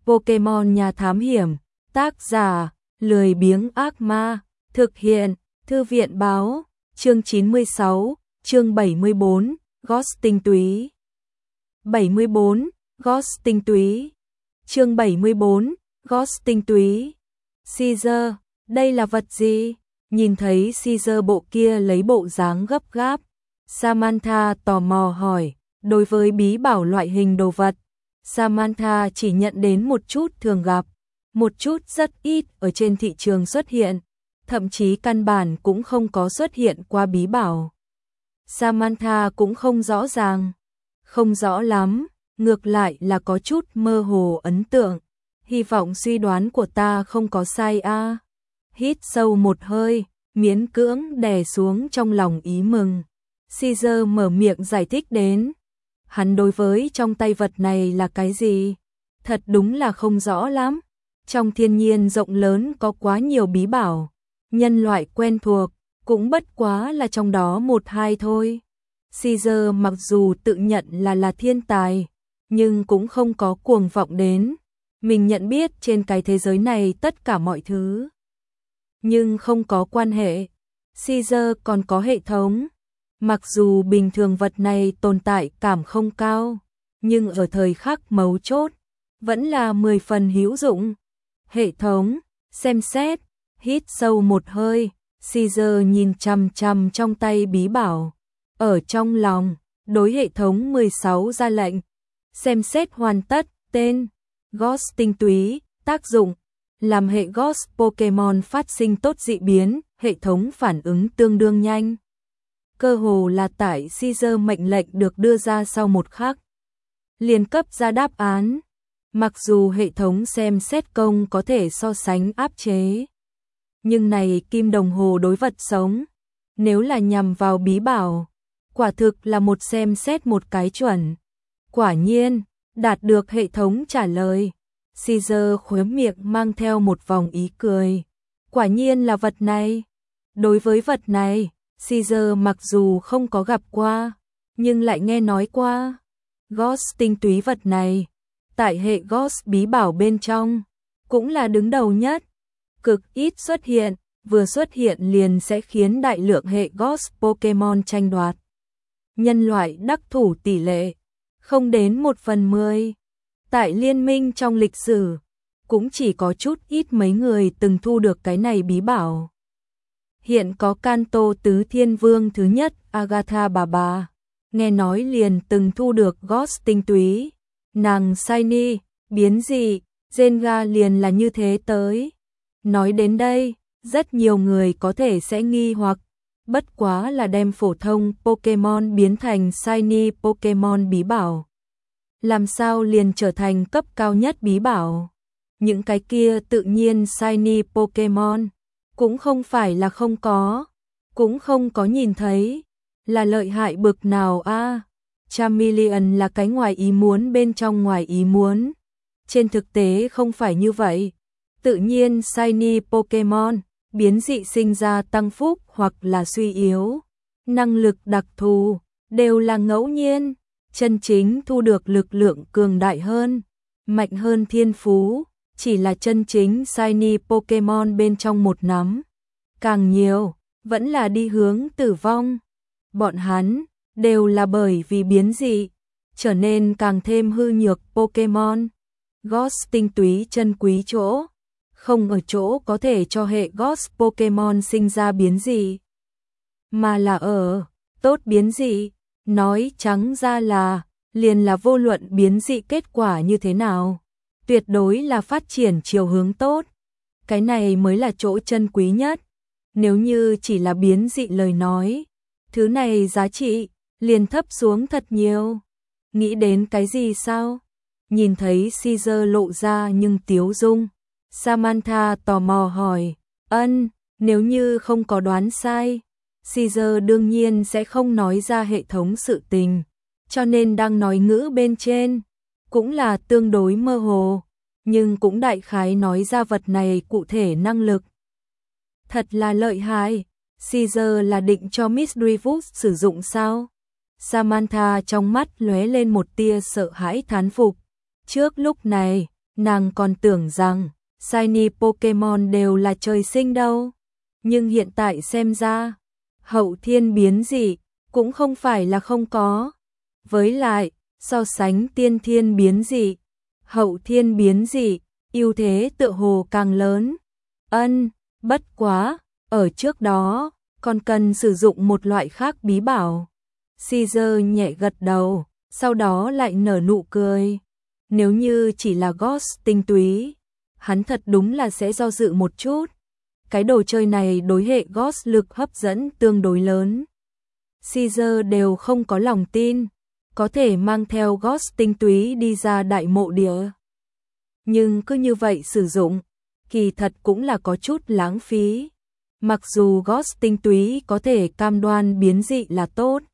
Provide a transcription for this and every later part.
Pokemon nhà thám hiểm, tác giả, lười biếng ác ma, thực hiện, thư viện báo, chương 96, chương 74, Ghost tinh túy. 74, Ghost tinh túy. Chương 74, Ghost tinh túy. Caesar, đây là vật gì? Nhìn thấy Caesar bộ kia lấy bộ dáng gấp gáp, Samantha tò mò hỏi, đối với bí bảo loại hình đồ vật, Samantha chỉ nhận đến một chút thường gặp, một chút rất ít ở trên thị trường xuất hiện, thậm chí căn bản cũng không có xuất hiện qua bí bảo. Samantha cũng không rõ ràng, không rõ lắm, ngược lại là có chút mơ hồ ấn tượng, hy vọng suy đoán của ta không có sai a. Hít sâu một hơi, miễn cưỡng đè xuống trong lòng ý mừng. Caesar mở miệng giải thích đến. Hắn đối với trong tay vật này là cái gì? Thật đúng là không rõ lắm. Trong thiên nhiên rộng lớn có quá nhiều bí bảo, nhân loại quen thuộc, cũng bất quá là trong đó một hai thôi. Caesar mặc dù tự nhận là thiên tài, nhưng cũng không có cuồng vọng đến. Mình nhận biết trên cái thế giới này tất cả mọi thứ. Nhưng không có quan hệ. Caesar còn có hệ thống. Mặc dù bình thường vật này tồn tại cảm không cao, nhưng ở thời khắc mấu chốt, vẫn là 10 phần hữu dụng. Hệ thống, xem xét, hít sâu một hơi, Caesar nhìn chằm chằm trong tay bí bảo. Ở trong lòng, đối hệ thống 16 ra lệnh. Xem xét hoàn tất, tên, Ghost tinh túy, tác dụng, làm hệ Ghost Pokemon phát sinh tốt dị biến, hệ thống phản ứng tương đương nhanh. Cơ hồ là tại Caesar mệnh lệnh được đưa ra sau một khắc, liền cấp ra đáp án. Mặc dù hệ thống xem xét công có thể so sánh áp chế, nhưng này kim đồng hồ đối vật sống, nếu là nhằm vào bí bảo, quả thực là một xem xét một cái chuẩn. Quả nhiên, đạt được hệ thống trả lời. Caesar khóe miệng mang theo một vòng ý cười. Quả nhiên là vật này. Đối với vật này, Caesar mặc dù không có gặp qua, nhưng lại nghe nói qua. Ghost tinh túy vật này, tại hệ Ghost bí bảo bên trong, cũng là đứng đầu nhất. Cực ít xuất hiện, vừa xuất hiện liền sẽ khiến đại lượng hệ Ghost Pokemon tranh đoạt. Nhân loại đắc thủ tỷ lệ, không đến 1/10. Tại liên minh trong lịch sử, cũng chỉ có chút ít mấy người từng thu được cái này bí bảo. Hiện có Kanto tứ thiên vương thứ nhất Agatha bà, nghe nói liền từng thu được Ghost tinh túy. Nàng Shiny, biến dị, Jenga liền là như thế tới. Nói đến đây, rất nhiều người có thể sẽ nghi hoặc, bất quá là đem phổ thông Pokemon biến thành Shiny Pokemon bí bảo. Làm sao liền trở thành cấp cao nhất bí bảo? Những cái kia tự nhiên Shiny Pokemon cũng không phải là không có, cũng không có nhìn thấy, là lợi hại bực nào a? Charmeleon là cái ngoài ý muốn bên trong ngoài ý muốn. Trên thực tế không phải như vậy. Tự nhiên Shiny Pokemon biến dị sinh ra tăng phúc hoặc là suy yếu, năng lực đặc thù đều là ngẫu nhiên. Chân chính thu được lực lượng cường đại hơn, mạnh hơn thiên phú, chỉ là chân chính Shiny Pokemon bên trong một nắm. Càng nhiều, vẫn là đi hướng tử vong. Bọn hắn đều là bởi vì biến dị, trở nên càng thêm hư nhược Pokemon. Ghost tinh túy chân quý chỗ, không ở chỗ có thể cho hệ Ghost Pokemon sinh ra biến dị, mà là ở tốt biến dị. Nói trắng ra là, liền là vô luận biến dị kết quả như thế nào, tuyệt đối là phát triển chiều hướng tốt. Cái này mới là chỗ chân quý nhất. Nếu như chỉ là biến dị lời nói, thứ này giá trị liền thấp xuống thật nhiều. Nghĩ đến cái gì sao? Nhìn thấy Caesar lộ ra nhưng tiếu dung, Samantha tò mò hỏi, nếu như không có đoán sai, Caesar đương nhiên sẽ không nói ra hệ thống sự tình, cho nên đang nói ngữ bên trên, cũng là tương đối mơ hồ, nhưng cũng đại khái nói ra vật này cụ thể năng lực. Thật là lợi hại, Caesar là định cho Miss Rivers sử dụng sao? Samantha trong mắt lóe lên một tia sợ hãi thán phục. Trước lúc này, Nàng còn tưởng rằng shiny Pokemon đều là trời sinh đâu. Nhưng hiện tại xem ra, hậu thiên biến dị cũng không phải là không có. Với lại, so sánh tiên thiên biến dị, hậu thiên biến dị, ưu thế tựa hồ càng lớn. Bất quá, ở trước đó, còn cần sử dụng một loại khác bí bảo. Caesar nhẹ gật đầu, sau đó lại nở nụ cười. Nếu như chỉ là Ghost tinh túy, hắn thật đúng là sẽ do dự một chút. Cái đồ chơi này đối hệ Ghost lực hấp dẫn tương đối lớn. Caesar đều không có lòng tin, có thể mang theo Ghost tinh túy đi ra đại mộ địa. Nhưng cứ như vậy sử dụng, kỳ thật cũng là có chút lãng phí. Mặc dù Ghost tinh túy có thể cam đoan biến dị là tốt,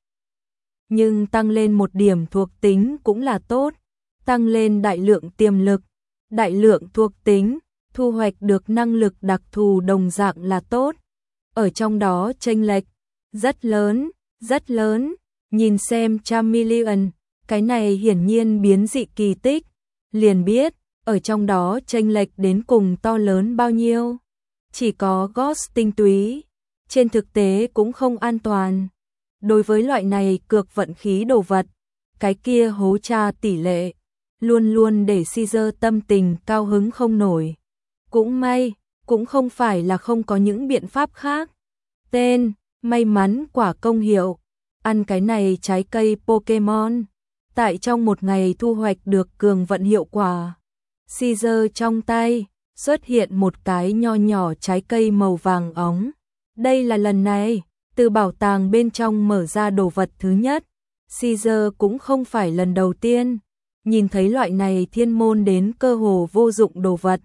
nhưng tăng lên một điểm thuộc tính cũng là tốt, tăng lên đại lượng tiềm lực, đại lượng thuộc tính, thu hoạch được năng lực đặc thù đồng dạng là tốt. Ở trong đó chênh lệch rất lớn, rất lớn. Nhìn xem Charmeleon, cái này hiển nhiên biến dị kỳ tích, liền biết ở trong đó chênh lệch đến cùng to lớn bao nhiêu. Chỉ có Ghost tinh túy, trên thực tế cũng không an toàn. Đối với loại này cược vận khí đồ vật, cái kia hố tra tỷ lệ, luôn luôn để Caesar tâm tình cao hứng không nổi. Cũng may, cũng không phải là không có những biện pháp khác. Tên, may mắn quả công hiệu. Ăn cái này trái cây Pokemon, tại trong một ngày thu hoạch được cường vận hiệu quả. Caesar trong tay xuất hiện một cái nho nhỏ trái cây màu vàng óng. Đây là lần này từ bảo tàng bên trong mở ra đồ vật thứ nhất. Caesar cũng không phải lần đầu tiên nhìn thấy loại này thiên môn đến cơ hồ vô dụng đồ vật.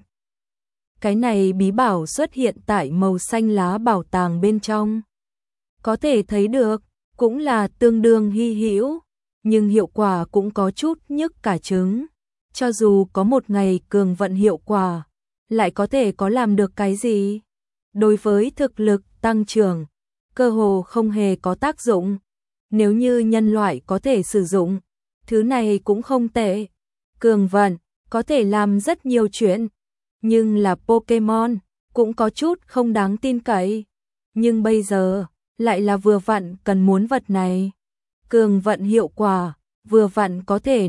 Cái này bí bảo xuất hiện tại màu xanh lá bảo tàng bên trong. Có thể thấy được, cũng là tương đương hy hữu, nhưng hiệu quả cũng có chút nhức cả trứng. Cho dù có một ngày cường vận hiệu quả, lại có thể có làm được cái gì? Đối với thực lực tăng trưởng, cơ hồ không hề có tác dụng. Nếu như nhân loại có thể sử dụng, thứ này cũng không tệ. Cường vận, có thể làm rất nhiều chuyện, nhưng là Pokemon, cũng có chút không đáng tin cậy. Nhưng bây giờ, lại là vừa vặn cần muốn vật này. Cường vận hiệu quả, vừa vặn có thể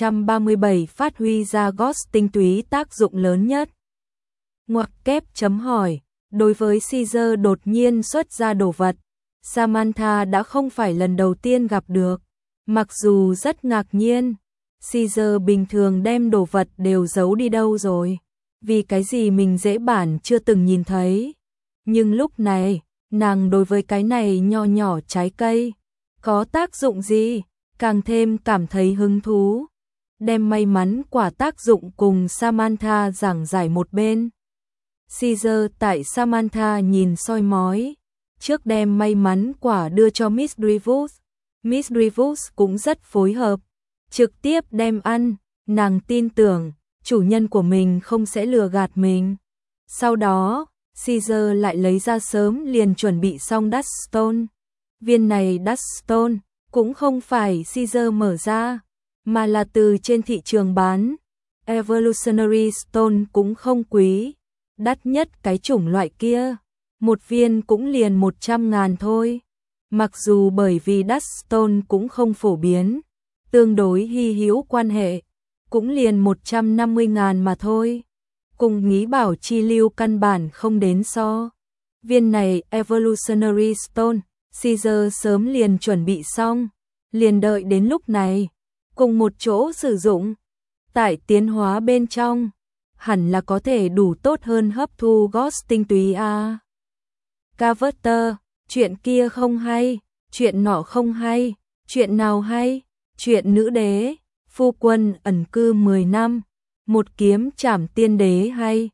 537 phát huy ra Ghost tinh túy tác dụng lớn nhất. Ngoặc kép chấm hỏi, đối với Caesar đột nhiên xuất ra đồ vật, Samantha đã không phải lần đầu tiên gặp được. Mặc dù rất ngạc nhiên, Caesar bình thường đem đồ vật đều giấu đi đâu rồi, vì cái gì mình dễ bản chưa từng nhìn thấy. Nhưng lúc này, nàng đối với cái này nho nhỏ trái cây, có tác dụng gì, càng thêm cảm thấy hứng thú. Đem may mắn quả tác dụng cùng Samantha giảng giải một bên. Caesar tại Samantha nhìn soi mói, trước đem may mắn quả đưa cho Miss Drivus. Miss Drivus cũng rất phối hợp, trực tiếp đem ăn, nàng tin tưởng, chủ nhân của mình không sẽ lừa gạt mình. Sau đó, Caesar lại lấy ra sớm liền chuẩn bị xong Duststone. Viên này Duststone cũng không phải Caesar mở ra, mà là từ trên thị trường bán. Evolutionary Stone cũng không quý, đắt nhất cái chủng loại kia, một viên cũng liền 100.000 thôi. Mặc dù bởi vì Duststone cũng không phổ biến, tương đối hy hữu quan hệ, cũng liền 150.000 mà thôi. Cùng nghĩ bảo chi lưu căn bản không đến so. Viên này Evolutionary Stone, Caesar sớm liền chuẩn bị xong, liền đợi đến lúc này, cùng một chỗ sử dụng. Tại tiến hóa bên trong, hẳn là có thể đủ tốt hơn hấp thu Ghost tinh túy a. Carver, chuyện kia không hay, chuyện nọ không hay, chuyện nào hay? Chuyện nữ đế, phu quân ẩn cư 10 năm, một kiếm trảm tiên đế hay,